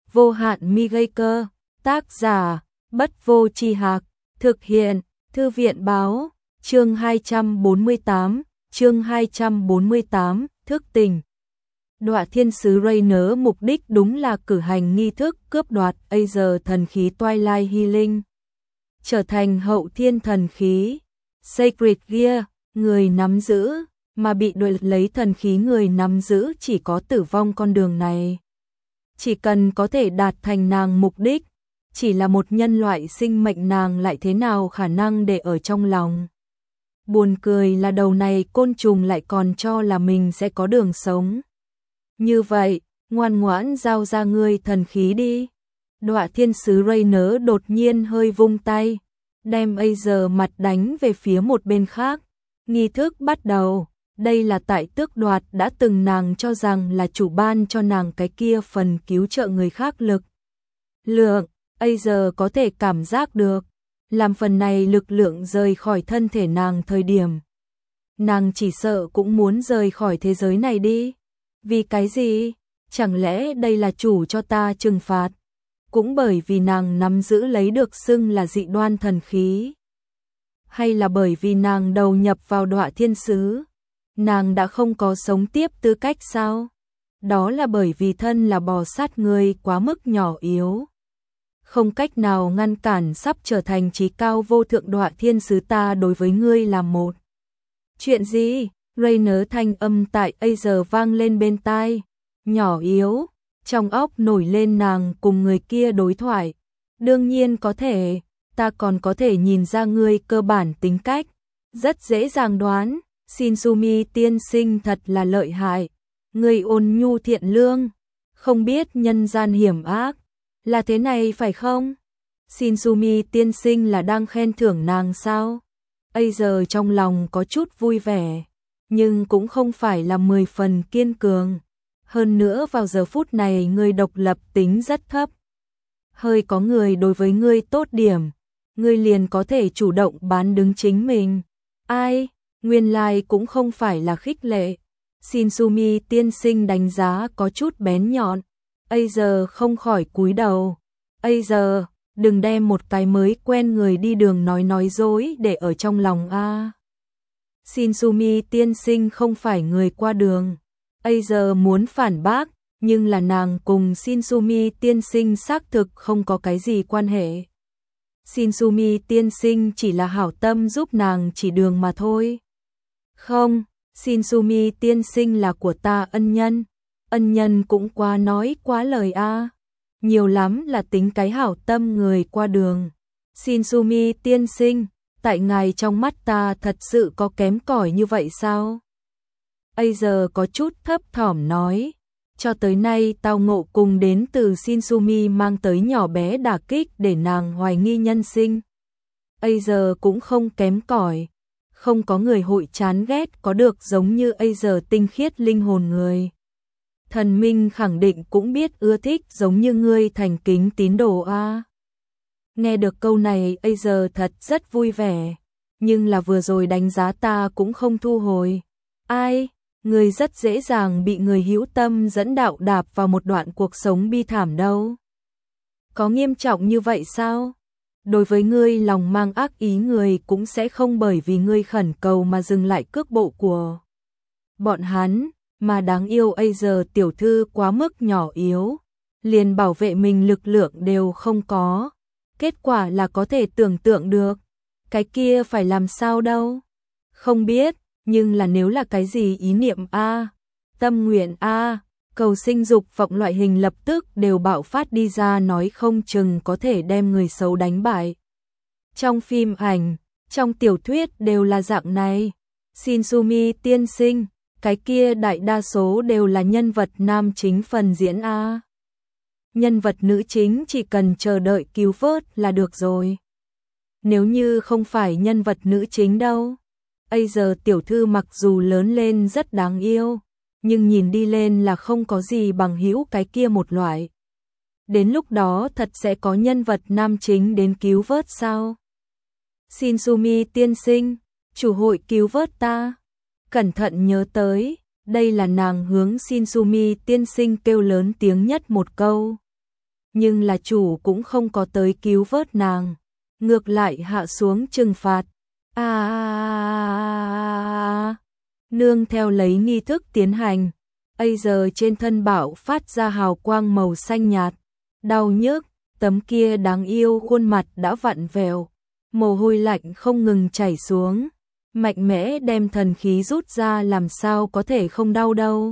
vô hạn mi gây cơ, tác giả, Bất Vô Tri Hạc, thực hiện, Thư viện báo, chương 248, thức tỉnh. Đọa thiên sứ Rainer mục đích đúng là cử hành nghi thức cướp đoạt Aether thần khí Twilight Healing, trở thành hậu thiên thần khí, Sacred Gear, người nắm giữ, mà bị đoạt lấy thần khí người nắm giữ chỉ có tử vong con đường này. Chỉ cần có thể đạt thành nàng mục đích, chỉ là một nhân loại sinh mệnh nàng lại thế nào khả năng để ở trong lòng. Buồn cười là đầu này côn trùng lại còn cho là mình sẽ có đường sống. Như vậy, ngoan ngoãn giao ra ngươi thần khí đi. Đọa thiên sứ Rainer đột nhiên hơi vung tay, đem Aether mặt đánh về phía một bên khác. Nghi thức bắt đầu, đây là tại tước đoạt đã từng nàng cho rằng là chủ ban cho nàng cái kia phần cứu trợ người khác lực lượng. Aether có thể cảm giác được, làm phần này lực lượng rời khỏi thân thể nàng thời điểm. Nàng chỉ sợ cũng muốn rời khỏi thế giới này đi. Vì cái gì? Chẳng lẽ đây là chủ cho ta trừng phạt? Cũng bởi vì nàng nắm giữ lấy được xưng là dị đoan thần khí. Hay là bởi vì nàng đầu nhập vào đọa thiên sứ? Nàng đã không có sống tiếp tư cách sao? Đó là bởi vì thân là bò sát người quá mức nhỏ yếu, không cách nào ngăn cản sắp trở thành trí cao vô thượng đọa thiên sứ ta đối với ngươi là một. Chuyện gì? Rainer thanh âm tại Aether vang lên bên tai, nhỏ yếu, trong óc nổi lên nàng cùng người kia đối thoại. Đương nhiên có thể, ta còn có thể nhìn ra ngươi cơ bản tính cách, rất dễ dàng đoán. Shinsumi tiên sinh thật là lợi hại, người ôn nhu thiện lương, không biết nhân gian hiểm ác, là thế này phải không? Shinsumi tiên sinh là đang khen thưởng nàng sao? Aether trong lòng có chút vui vẻ, nhưng cũng không phải là 10 phần kiên cường. Hơn nữa vào giờ phút này ngươi độc lập tính rất thấp. Hơi có người đối với ngươi tốt điểm, ngươi liền có thể chủ động bán đứng chính mình. Ai? Nguyên lai cũng không phải là khích lệ. Shinsumi tiên sinh đánh giá có chút bén nhọn. Aether không khỏi cúi đầu. Aether, đừng đem một cái mới quen người đi đường nói dối để ở trong lòng a. Shinsumi tiên sinh không phải người qua đường. Aether muốn phản bác, nhưng là nàng cùng Shinsumi tiên sinh xác thực không có cái gì quan hệ. Shinsumi tiên sinh chỉ là hảo tâm giúp nàng chỉ đường mà thôi. Không, Shinsumi tiên sinh là của ta ân nhân. Ân nhân cũng quá nói quá lời a. Nhiều lắm là tính cái hảo tâm người qua đường. Shinsumi tiên sinh, tại ngài trong mắt ta thật sự có kém cỏi như vậy sao? Aether có chút thấp thỏm nói, cho tới nay tao ngộ cùng đến từ Shinsumi mang tới nhỏ bé đả kích để nàng hoài nghi nhân sinh. Aether cũng không kém cỏi, không có người hội chán ghét có được giống như Aether tinh khiết linh hồn người. Thần minh khẳng định cũng biết ưa thích giống như ngươi thành kính tín đồ a. Nghe được câu này Aether thật rất vui vẻ, nhưng là vừa rồi đánh giá ta cũng không thu hồi. Ai? Ngươi rất dễ dàng bị người hữu tâm dẫn đạo đạp vào một đoạn cuộc sống bi thảm đâu. Có nghiêm trọng như vậy sao? Đối với ngươi lòng mang ác ý người cũng sẽ không bởi vì ngươi khẩn cầu mà dừng lại cước bộ của bọn hắn, mà đáng yêu Aether tiểu thư quá mức nhỏ yếu, liền bảo vệ mình lực lượng đều không có. Kết quả là có thể tưởng tượng được, cái kia phải làm sao đâu. Không biết, nhưng là nếu là cái gì ý niệm a, tâm nguyện a, cầu sinh dục vọng loại hình lập tức đều bạo phát đi ra, nói không chừng có thể đem người xấu đánh bại. Trong phim ảnh, trong tiểu thuyết đều là dạng này. Shinsumi tiên sinh, cái kia đại đa số đều là nhân vật nam chính phần diễn a. Nhân vật nữ chính chỉ cần chờ đợi cứu vớt là được rồi. Nếu như không phải nhân vật nữ chính đâu. Aether tiểu thư mặc dù lớn lên rất đáng yêu, nhưng nhìn đi lên là không có gì bằng hữu cái kia một loại. Đến lúc đó thật sẽ có nhân vật nam chính đến cứu vớt sao? Shinsumi tiên sinh, chủ hội cứu vớt ta. Cẩn thận nhớ tới, đây là nàng hướng Shinsumi tiên sinh kêu lớn tiếng nhất một câu. nhưng là chủ cũng không có tới cứu vớt nàng, ngược lại hạ xuống trừng phạt. Nương theo lấy nghi thức tiến hành, giờ trên thân Bảo phát ra hào quang màu xanh nhạt, đau nhức, tấm kia đáng yêu khuôn mặt đã vặn vẹo, mồ hôi lạnh không ngừng chảy xuống, mạnh mẽ đem thần khí rút ra, làm sao có thể không đau đâu.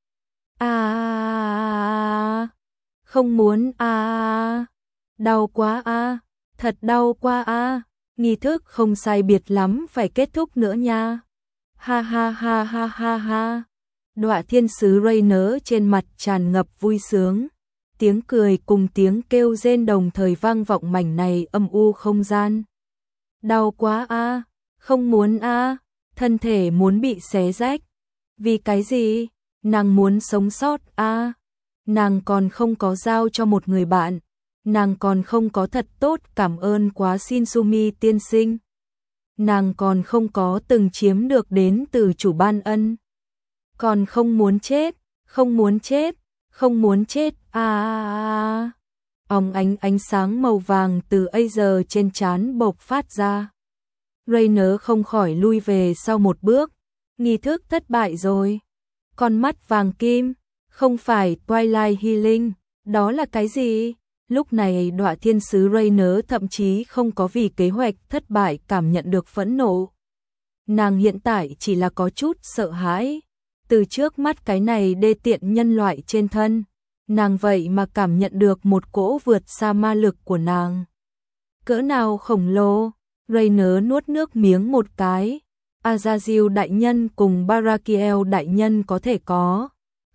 Không muốn đau quá thật đau quá nghi thức không sai biệt lắm phải kết thúc nữa nha. Ha ha ha ha ha ha. Đọa thiên sứ Rainer trên mặt tràn ngập vui sướng, tiếng cười cùng tiếng kêu rên đồng thời vang vọng mảnh này âm u không gian. Đau quá không muốn thân thể muốn bị xé rách. Vì cái gì? Nàng muốn sống sót nàng còn không có giao cho một người bạn, nàng còn không có thật tốt cảm ơn quá Shinsumi tiên sinh. Nàng còn không có từng chiếm được đến từ chủ ban ân. Còn không muốn chết, không muốn chết, không muốn chết. Óng ánh sáng màu vàng từ giờ trên trán bộc phát ra. Rainer không khỏi lui về sau một bước, nghi thức thất bại rồi. Con mắt vàng kim, không phải Twilight Healing, đó là cái gì? Lúc này đọa thiên sứ Rainer thậm chí không có vì kế hoạch thất bại cảm nhận được phẫn nộ. Nàng hiện tại chỉ là có chút sợ hãi. Từ trước mắt cái này đê tiện nhân loại trên thân, nàng vậy mà cảm nhận được một cỗ vượt xa ma lực của nàng. Cỡ nào khổng lồ, Rainer nuốt nước miếng một cái. Azazil đại nhân cùng Barakiel đại nhân có thể có.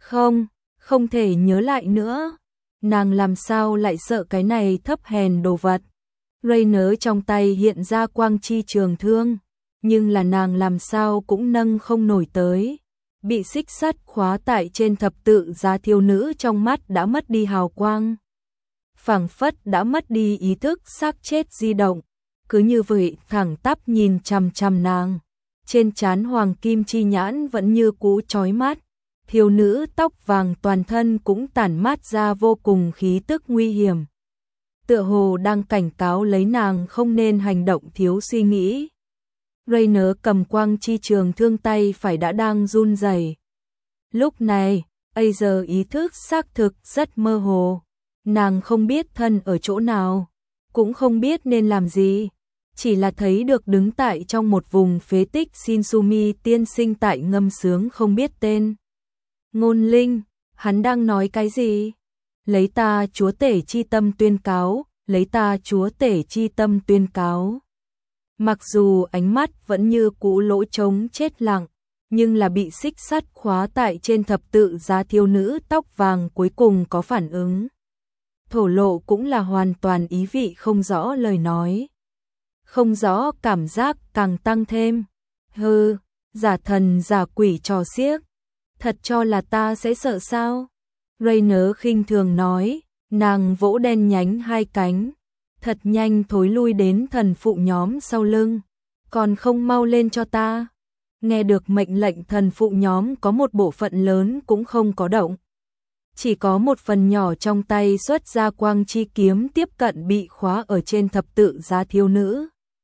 Không thể nhớ lại nữa. Nàng làm sao lại sợ cái này thấp hèn đồ vật. Rainer trong tay hiện ra quang chi trường thương, nhưng là nàng làm sao cũng nâng không nổi tới. Bị xích sắt khóa tại trên thập tự giá thiếu nữ trong mắt đã mất đi hào quang. Phảng phất đã mất đi ý thức, xác chết di động. Cứ như vậy thẳng tắp nhìn chằm chằm nàng. Trên trán hoàng kim chi nhãn vẫn như cũ chói mắt. Thiếu nữ tóc vàng toàn thân cũng tản mát ra vô cùng khí tức nguy hiểm. Tựa hồ đang cảnh cáo lấy nàng không nên hành động thiếu suy nghĩ. Rainer cầm quang chi trường thương tay phải đã đang run rẩy. Lúc này, giờ ý thức xác thực rất mơ hồ. Nàng không biết thân ở chỗ nào, cũng không biết nên làm gì. Chỉ là thấy được đứng tại trong một vùng phế tích Shinsumi tiên sinh tại ngâm sướng không biết tên. Ngôn linh, hắn đang nói cái gì? Lấy ta chúa tể chi tâm tuyên cáo, lấy ta chúa tể chi tâm tuyên cáo. Mặc dù ánh mắt vẫn như cũ lỗ trống chết lặng, nhưng là bị xích sắt khóa tại trên thập tự giá thiếu nữ tóc vàng cuối cùng có phản ứng. Thổ lộ cũng là hoàn toàn ý vị không rõ lời nói. Không rõ cảm giác càng tăng thêm. Hừ, giả thần giả quỷ trò xiếc. Thật cho là ta sẽ sợ sao? Rainer khinh thường nói, nàng vỗ đen nhánh hai cánh. Thật nhanh thối lui đến thần phụ nhóm sau lưng. Còn không mau lên cho ta. Nghe được mệnh lệnh thần phụ nhóm có một bộ phận lớn cũng không có động. Chỉ có một phần nhỏ trong tay xuất ra quang chi kiếm tiếp cận bị khóa ở trên thập tự giá thiếu nữ.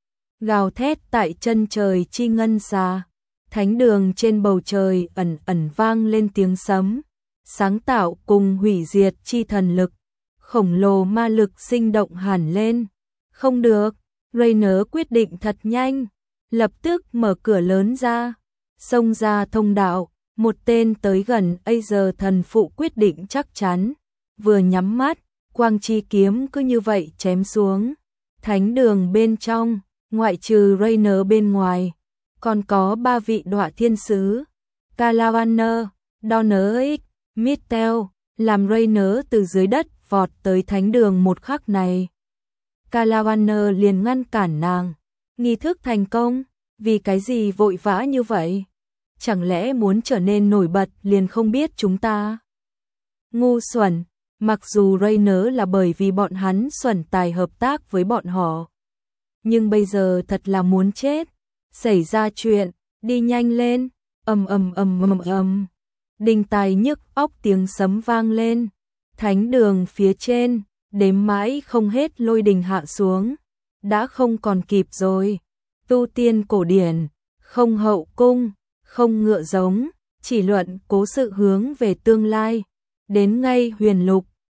Gào thét tại chân trời chi ngân xa. Thánh đường trên bầu trời ẩn ẩn vang lên tiếng sấm. Sáng tạo cùng hủy diệt chi thần lực. Khổng lồ ma lực sinh động hẳn lên. Không được, Rainer quyết định thật nhanh. Lập tức mở cửa lớn ra. Xông ra thông đạo. Một tên tới gần giờ thần phụ quyết định chắc chắn. Vừa nhắm mắt, quang chi kiếm cứ như vậy chém xuống. Thánh đường bên trong, ngoại trừ Rainer bên ngoài, còn có 3 vị đọa thiên sứ. Calavana, Donner, Mittel, làm Rainer từ dưới đất vọt tới thánh đường một khắc này. Calavana liền ngăn cản nàng. Nghi thức thành công, vì cái gì vội vã như vậy? Chẳng lẽ muốn trở nên nổi bật liền không biết chúng ta? Ngu xuẩn, mặc dù Rainer là bởi vì bọn hắn xuẩn tài hợp tác với bọn họ. Nhưng bây giờ thật là muốn chết. Xảy ra chuyện, đi nhanh lên. Đinh tai nhức óc tiếng sấm vang lên. Thánh đường phía trên, đếm mãi không hết lôi đình hạ xuống, đã không còn kịp rồi. Tu tiên cổ điển, không hậu cung, không ngựa giống, chỉ luận cố sự hướng về tương lai. Đến ngay huyền lục,